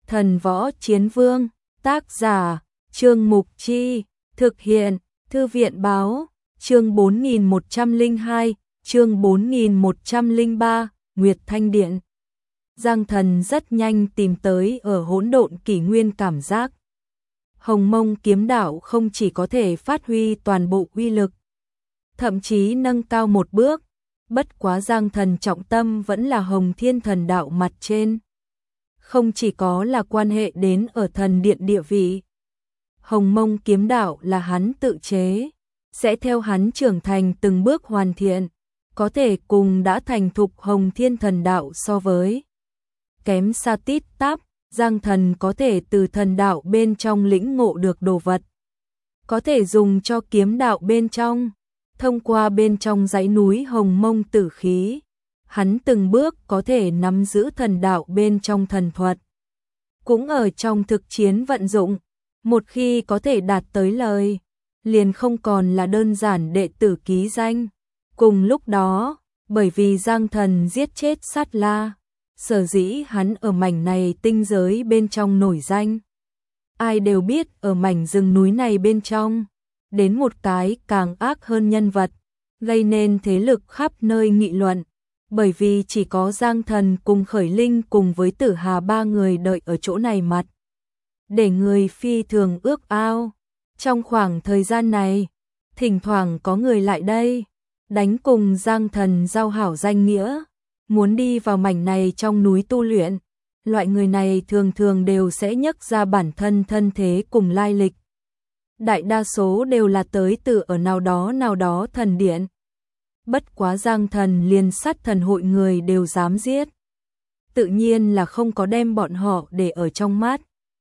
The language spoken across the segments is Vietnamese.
Thần Võ Chiến Vương, tác giả, Trương Mục Chi, thực hiện, Thư viện Báo, chương 4102, chương 4103, Nguyệt Thanh Điện. Giang Thần rất nhanh tìm tới ở hỗn độn kỷ nguyên cảm giác. Hồng Mông kiếm đạo không chỉ có thể phát huy toàn bộ uy lực, thậm chí nâng cao một bước, bất quá Giang Thần trọng tâm vẫn là Hồng Thiên Thần đạo mặt trên. Không chỉ có là quan hệ đến ở thần điện địa vị. Hồng Mông kiếm đạo là hắn tự chế, sẽ theo hắn trưởng thành từng bước hoàn thiện, có thể cùng đã thành thục Hồng Thiên Thần đạo so với. Kém xa tít tắp, Giang Thần có thể từ thần đạo bên trong lĩnh ngộ được đồ vật. Có thể dùng cho kiếm đạo bên trong, thông qua bên trong dãy núi Hồng Mông tử khí. Hắn từng bước có thể nắm giữ thần đạo bên trong thần thuật. Cũng ở trong thực chiến vận dụng, một khi có thể đạt tới lời, liền không còn là đơn giản đệ tử ký danh. Cùng lúc đó, bởi vì Giang Thần giết chết Sát La, sở dĩ hắn ở mảnh này tinh giới bên trong nổi danh. Ai đều biết ở mảnh rừng núi này bên trong, đến một cái càng ác hơn nhân vật, gây nên thế lực khắp nơi nghị luận. Bởi vì chỉ có Giang Thần cùng Khởi Linh cùng với Tử Hà ba người đợi ở chỗ này mặt. Để người phi thường ước ao. Trong khoảng thời gian này, thỉnh thoảng có người lại đây, đánh cùng Giang Thần giao hảo danh nghĩa, muốn đi vào mảnh này trong núi tu luyện. Loại người này thường thường đều sẽ nhắc ra bản thân thân thế cùng lai lịch. Đại đa số đều là tới từ ở nào đó thần điện. Bất quá Giang Thần liền sát thần hội người đều dám giết. Tự nhiên là không có đem bọn họ để ở trong mắt.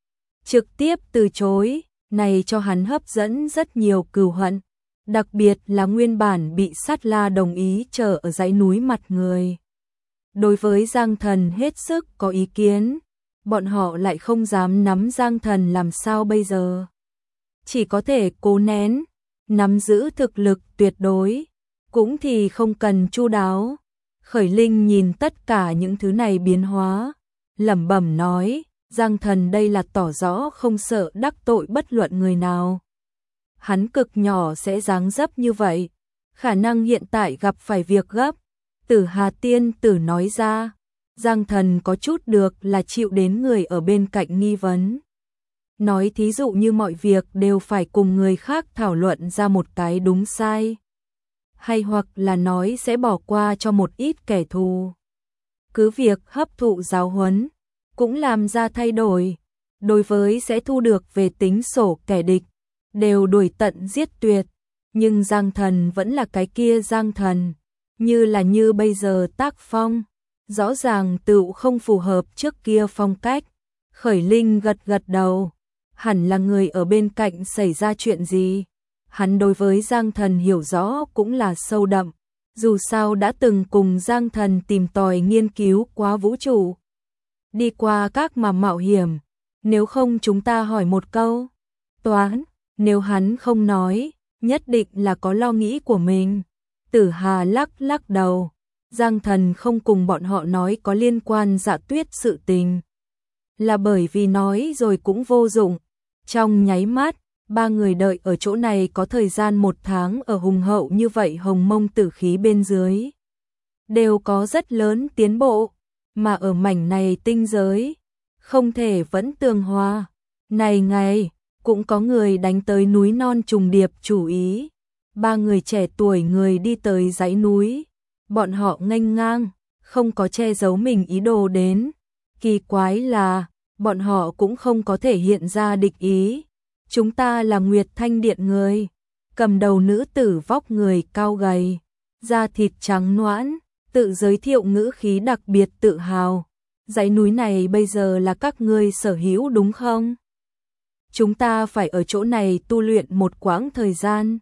Trực tiếp từ chối, này cho hắn hấp dẫn rất nhiều cừu hận. Đặc biệt là nguyên bản bị Sát La đồng ý chờ ở dãy núi mặt người. Đối với Giang Thần hết sức có ý kiến, bọn họ lại không dám nắm Giang Thần làm sao bây giờ. Chỉ có thể cố nén, nắm giữ thực lực tuyệt đối. Cũng thì không cần chu đáo. Khởi Linh nhìn tất cả những thứ này biến hóa, lẩm bẩm nói, Giang Thần đây là tỏ rõ không sợ đắc tội bất luận người nào. Hắn cực nhỏ sẽ dáng dấp như vậy, khả năng hiện tại gặp phải việc gấp. Tử Hà tiên tử nói ra, Giang Thần có chút được là chịu đến người ở bên cạnh nghi vấn. Nói thí dụ như mọi việc đều phải cùng người khác thảo luận ra một cái đúng sai. Hay hoặc là nói sẽ bỏ qua cho một ít kẻ thù. Cứ việc hấp thụ giáo huấn, cũng làm ra thay đổi. Đối với sẽ thu được về tính sổ kẻ địch, đều đuổi tận giết tuyệt. Nhưng Giang Thần vẫn là cái kia Giang Thần, như bây giờ tác phong. Rõ ràng tựu không phù hợp trước kia phong cách. Khởi Linh gật gật đầu, hẳn là người ở bên cạnh xảy ra chuyện gì. Hắn đối với Giang Thần hiểu rõ cũng là sâu đậm, dù sao đã từng cùng Giang Thần tìm tòi nghiên cứu quá vũ trụ. Đi qua các mà mạo hiểm, nếu không chúng ta hỏi một câu. Toán, nếu hắn không nói, nhất định là có lo nghĩ của mình. Tử Hà lắc đầu, Giang Thần không cùng bọn họ nói có liên quan Dạ Tuyết sự tình. Là bởi vì nói rồi cũng vô dụng, trong nháy mắt. Ba người đợi ở chỗ này có thời gian 1 tháng ở hùng hậu như vậy Hồng Mông tử khí bên dưới. Đều có rất lớn tiến bộ, mà ở mảnh này tinh giới, không thể vẫn tường hòa. Này ngày, cũng có người đánh tới núi non trùng điệp chủ ý. 3 người trẻ tuổi người đi tới dãy núi, bọn họ nghênh ngang, không có che giấu mình ý đồ đến. Kỳ quái là, bọn họ cũng không có thể hiện ra địch ý. Chúng ta là Nguyệt Thanh Điện người. Cầm đầu nữ tử vóc người cao gầy, da thịt trắng nõn, tự giới thiệu ngữ khí đặc biệt tự hào. Dãy núi này bây giờ là các ngươi sở hữu đúng không? Chúng ta phải ở chỗ này tu luyện một quãng thời gian.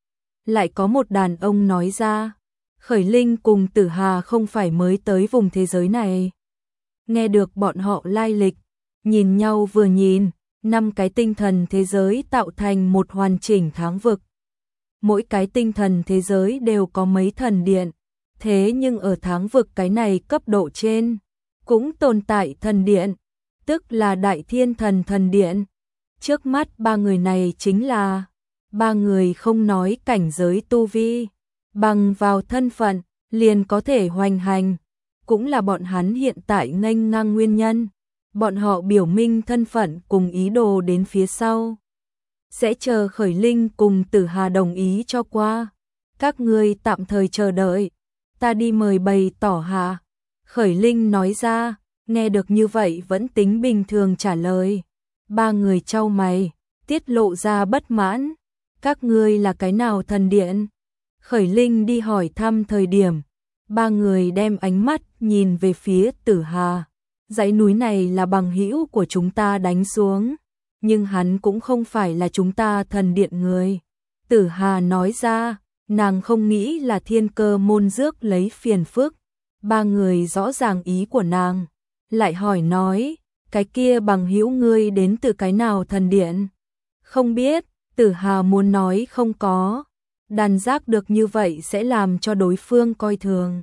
Lại có một đàn ông nói ra, Khởi Linh cùng Tử Hà không phải mới tới vùng thế giới này. Nghe được bọn họ lai lịch, nhìn nhau vừa nhìn. 5 cái tinh thần thế giới tạo thành một hoàn chỉnh tháng vực. Mỗi cái tinh thần thế giới đều có mấy thần điện, thế nhưng ở tháng vực cái này cấp độ trên, cũng tồn tại thần điện. tức là Đại Thiên Thần Thần Điện. Trước mắt ba người này chính là ba người không nói cảnh giới tu vi, bằng vào thân phận liền có thể hoành hành, cũng là bọn hắn hiện tại nghênh ngang nguyên nhân. Bọn họ biểu minh thân phận cùng ý đồ đến phía sau, sẽ chờ Khởi Linh cùng Tử Hà đồng ý cho qua. Các ngươi tạm thời chờ đợi, ta đi mời bày tỏ hạ. Khởi Linh nói ra, nghe được như vậy vẫn tính bình thường trả lời. Ba người chau mày, tiết lộ ra bất mãn. Các ngươi là cái nào thần điện? Khởi Linh đi hỏi thăm thời điểm, ba người đem ánh mắt nhìn về phía Tử Hà. Dãy núi này là bằng hữu của chúng ta đánh xuống, nhưng hắn cũng không phải là chúng ta thần điện người. Tử Hà nói ra, nàng không nghĩ là Thiên Cơ môn rước lấy phiền phức. Ba người rõ ràng ý của nàng, lại hỏi nói, cái kia bằng hữu ngươi đến từ cái nào thần điện? Không biết. Tử Hà muốn nói không có, đàn giác được như vậy sẽ làm cho đối phương coi thường.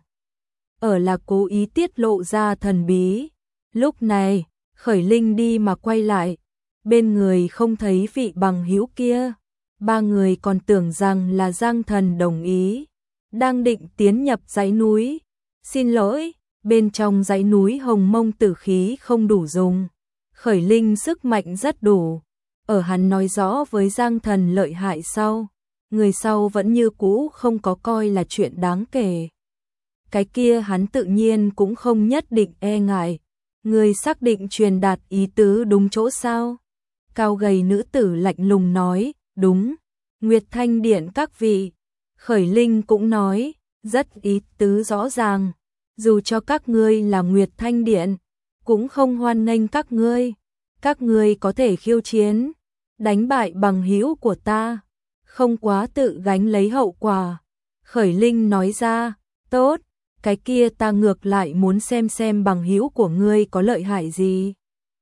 Ở là cố ý tiết lộ ra thần bí. Lúc này, Khởi Linh đi mà quay lại, bên người không thấy vị bằng hữu kia. Ba người còn tưởng rằng là Giang Thần đồng ý, đang định tiến nhập dãy núi. Xin lỗi, bên trong dãy núi hồng mông tử khí không đủ dùng. Khởi Linh sức mạnh rất đủ. Ở hắn nói rõ với Giang Thần lợi hại sau, người sau vẫn như cũ không có coi là chuyện đáng kể. Cái kia hắn tự nhiên cũng không nhất định e ngại. Người xác định truyền đạt ý tứ đúng chỗ sao? Cao gầy nữ tử lạnh lùng nói, đúng. Nguyệt Thanh Điện các vị. Khởi Linh cũng nói, rất ý tứ rõ ràng. Dù cho các ngươi là Nguyệt Thanh Điện, cũng không hoan nghênh các ngươi. Các ngươi có thể khiêu chiến, đánh bại bằng hữu của ta, không quá tự gánh lấy hậu quả. Khởi Linh nói ra, tốt, cái kia ta ngược lại muốn xem bằng hữu của ngươi có lợi hại gì.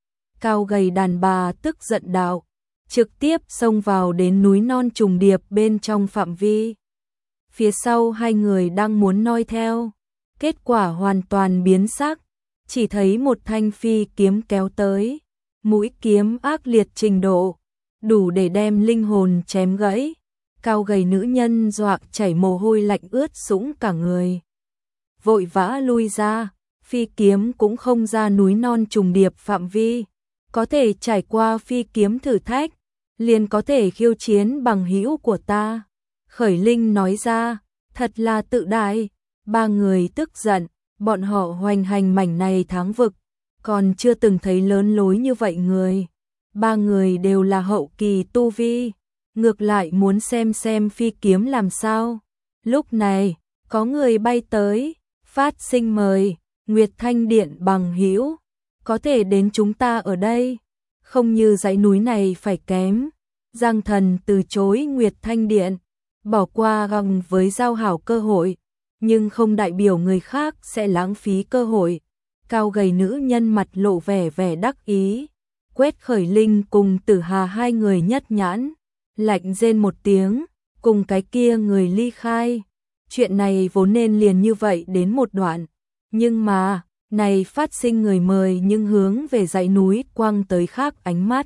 Cao gầy đàn bà tức giận đạo, trực tiếp xông vào đến núi non trùng điệp bên trong phạm vi. Phía sau hai người đang muốn noi theo, kết quả hoàn toàn biến sắc, chỉ thấy một thanh phi kiếm kéo tới, mũi kiếm ác liệt trình độ, đủ để đem linh hồn chém gãy. Cao gầy nữ nhân dọa chảy mồ hôi lạnh ướt sũng cả người. Vội vã lui ra, phi kiếm cũng không ra núi non trùng điệp phạm vi, có thể trải qua phi kiếm thử thách, liền có thể khiêu chiến bằng hữu của ta. Khởi Linh nói ra, thật là tự đại. Ba người tức giận, bọn họ hoành hành mảnh này tháng vực, còn chưa từng thấy lớn lối như vậy người. Ba người đều là hậu kỳ tu vi, ngược lại muốn xem phi kiếm làm sao. Lúc này, có người bay tới, phát sinh mời, Nguyệt Thanh Điện bằng hữu, có thể đến chúng ta ở đây, không như dãy núi này phải kém. Giang Thần từ chối Nguyệt Thanh Điện, bỏ qua găng với giao hảo cơ hội, nhưng không đại biểu người khác sẽ lãng phí cơ hội. Cao gầy nữ nhân mặt lộ vẻ đắc ý, quét Khởi Linh cùng Tử Hà hai người nhất nhãn, lạnh rên một tiếng, cùng cái kia người ly khai. Chuyện này vốn nên liền như vậy đến một đoạn, nhưng mà, này phát sinh người mời nhưng hướng về dãy núi quăng tới khác ánh mắt.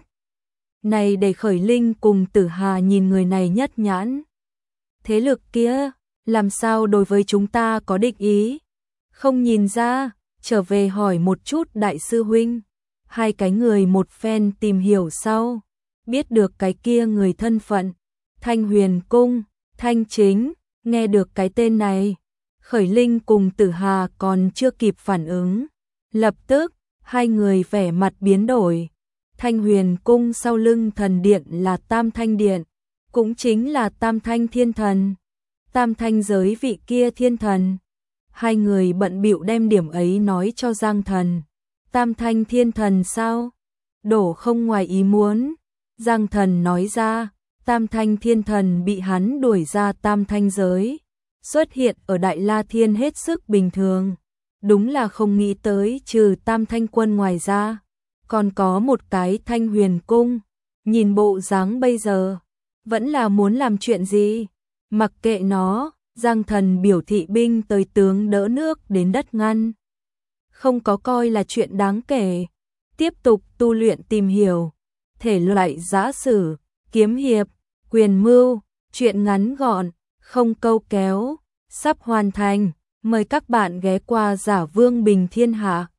Này để Khởi Linh cùng Tử Hà nhìn người này nhất nhãn. Thế lực kia, làm sao đối với chúng ta có địch ý? Không nhìn ra, trở về hỏi một chút đại sư huynh. Hai cái người một phen tìm hiểu sau, biết được cái kia người thân phận. Thanh Huyền Cung, Thanh Chính, nghe được cái tên này. Khởi Linh cùng Tử Hà còn chưa kịp phản ứng. Lập tức, hai người vẻ mặt biến đổi. Thanh Huyền Cung sau lưng thần điện là Tam Thanh Điện, cũng chính là Tam Thanh Thiên Thần. Tam Thanh giới vị kia thiên thần. Hai người bận bịu đem điểm ấy nói cho Giang Thần. Tam Thanh Thiên Thần sao? Đổ không ngoài ý muốn. Giang Thần nói ra, Tam Thanh Thiên Thần bị hắn đuổi ra Tam Thanh giới, xuất hiện ở Đại La Thiên hết sức bình thường. Đúng là không nghĩ tới trừ Tam Thanh Quân ngoài ra, còn có một cái Thanh Huyền Cung. Nhìn bộ dáng bây giờ, vẫn là muốn làm chuyện gì? Mặc kệ nó, Giang Thần biểu thị binh tới tướng đỡ nước đến đất ngăn. Không có coi là chuyện đáng kể. Tiếp tục tu luyện tìm hiểu. Thể loại giã sử, kiếm hiệp, quyền mưu, truyện ngắn gọn, không câu kéo, sắp hoàn thành. Mời các bạn ghé qua Giả Vương Bình Thiên Hạ.